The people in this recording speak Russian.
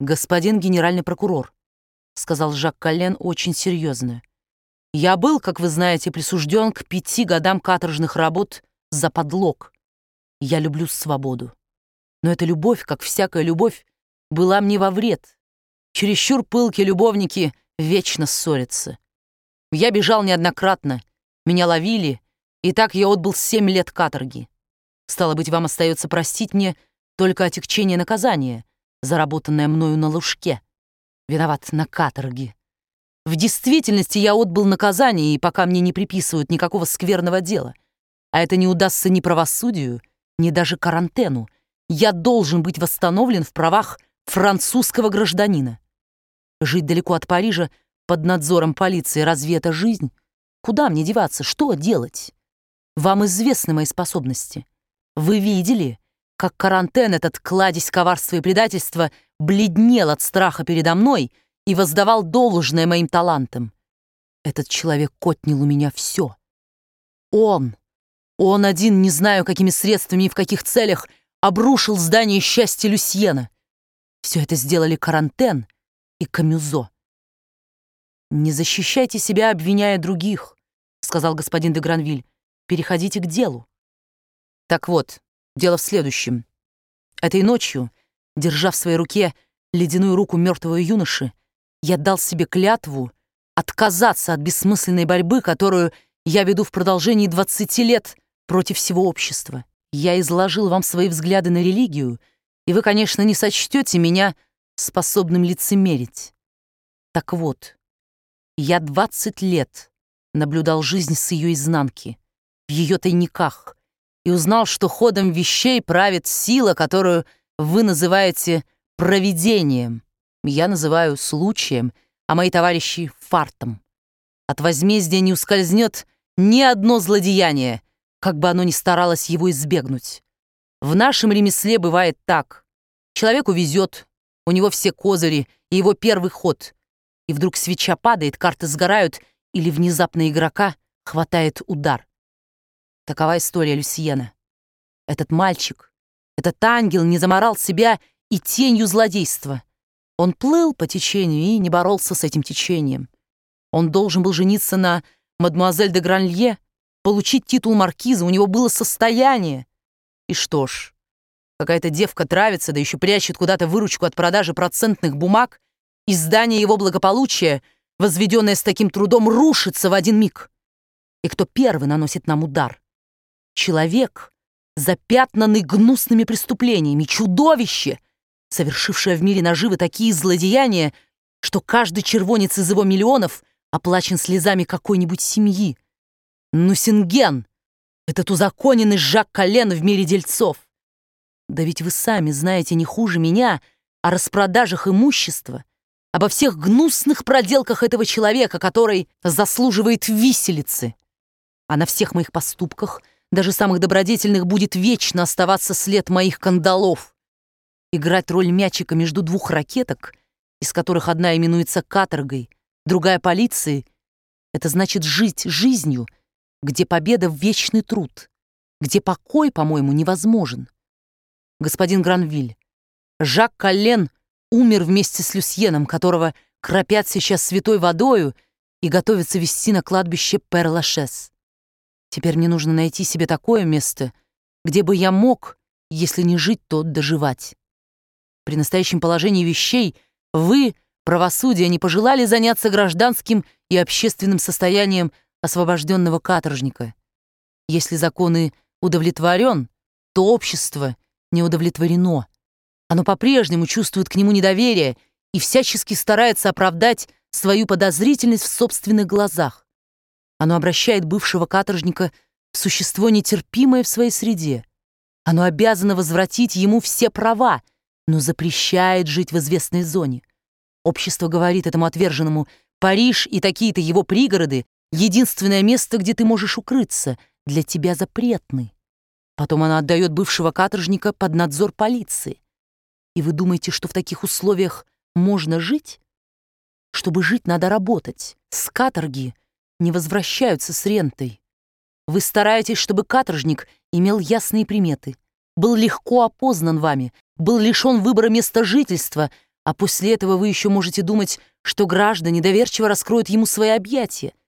«Господин генеральный прокурор», — сказал Жак Коллен очень серьезно, «я был, как вы знаете, присужден к 5 годам каторжных работ за подлог. Я люблю свободу. Но эта любовь, как всякая любовь, была мне во вред. Чересчур пылкие любовники вечно ссорятся. Я бежал неоднократно, меня ловили, и так я отбыл 7 лет каторги. Стало быть, вам остается простить мне только отягчение наказания, заработанное мною на Лужке. Виноват, на каторге. В действительности я отбыл наказание, и пока мне не приписывают никакого скверного дела, а это не удастся ни правосудию, ни даже карантену, я должен быть восстановлен в правах французского гражданина. Жить далеко от Парижа под надзором полиции, разве это жизнь? Куда мне деваться? Что делать? Вам известны мои способности. Вы видели, как карантен, этот кладезь коварства и предательства, бледнел от страха передо мной и воздавал должное моим талантам. Этот человек отнял у меня все. Он один, не знаю, какими средствами и в каких целях, обрушил здание счастья Люсьена. Все это сделали Карантен и Камюзо. «Не защищайте себя, обвиняя других», — сказал господин де Гранвиль. «Переходите к делу». Так вот, дело в следующем. Этой ночью, держа в своей руке ледяную руку мертвого юноши, я дал себе клятву отказаться от бессмысленной борьбы, которую я веду в продолжении 20 лет против всего общества. Я изложил вам свои взгляды на религию, и вы, конечно, не сочтете меня способным лицемерить. Так вот, я 20 лет наблюдал жизнь с ее изнанки, в ее тайниках, и узнал, что ходом вещей правит сила, которую вы называете провидением. Я называю случаем, а мои товарищи — фартом. От возмездия не ускользнет ни одно злодеяние, как бы оно ни старалось его избегнуть. В нашем ремесле бывает так. Человеку везет, у него все козыри и его первый ход, и вдруг свеча падает, карты сгорают, или внезапно игрока хватает удар. Такова история Люсьена. Этот мальчик, этот ангел не заморал себя и тенью злодейства. Он плыл по течению и не боролся с этим течением. Он должен был жениться на мадемуазель де Гранлье, получить титул маркиза, у него было состояние. И что ж, какая-то девка травится, да еще прячет куда-то выручку от продажи процентных бумаг, и здание его благополучия, возведенное с таким трудом, рушится в один миг. И кто первый наносит нам удар? Человек, запятнанный гнусными преступлениями, чудовище, совершившее в мире наживы такие злодеяния, что каждый червонец из его миллионов оплачен слезами какой-нибудь семьи. Нусинген, этот узаконенный Жак Коллен в мире дельцов. Да ведь вы сами знаете не хуже меня о распродажах имущества, обо всех гнусных проделках этого человека, который заслуживает виселицы. А на всех моих поступках, даже самых добродетельных, будет вечно оставаться след моих кандалов. Играть роль мячика между двух ракеток, из которых одна именуется каторгой, другая — полицией, это значит жить жизнью, где победа в вечный труд, где покой, по-моему, невозможен. Господин Гранвиль, Жак Коллен умер вместе с Люсьеном, которого кропят сейчас святой водою и готовятся везти на кладбище Пер-Лашез. Теперь мне нужно найти себе такое место, где бы я мог, если не жить, то доживать. При настоящем положении вещей вы, правосудие, не пожелали заняться гражданским и общественным состоянием освобожденного каторжника. Если закон и удовлетворен, то общество не удовлетворено. Оно по-прежнему чувствует к нему недоверие и всячески старается оправдать свою подозрительность в собственных глазах. Оно обращает бывшего каторжника в существо нетерпимое в своей среде. Оно обязано возвратить ему все права, но запрещает жить в известной зоне. Общество говорит этому отверженному: Париж и такие-то его пригороды — единственное место, где ты можешь укрыться, для тебя запретны. Потом оно отдает бывшего каторжника под надзор полиции. И вы думаете, что в таких условиях можно жить? Чтобы жить, надо работать. С каторги не возвращаются с рентой. Вы стараетесь, чтобы каторжник имел ясные приметы, был легко опознан вами, был лишен выбора места жительства, А после этого вы еще можете думать, что граждане доверчиво раскроют ему свои объятия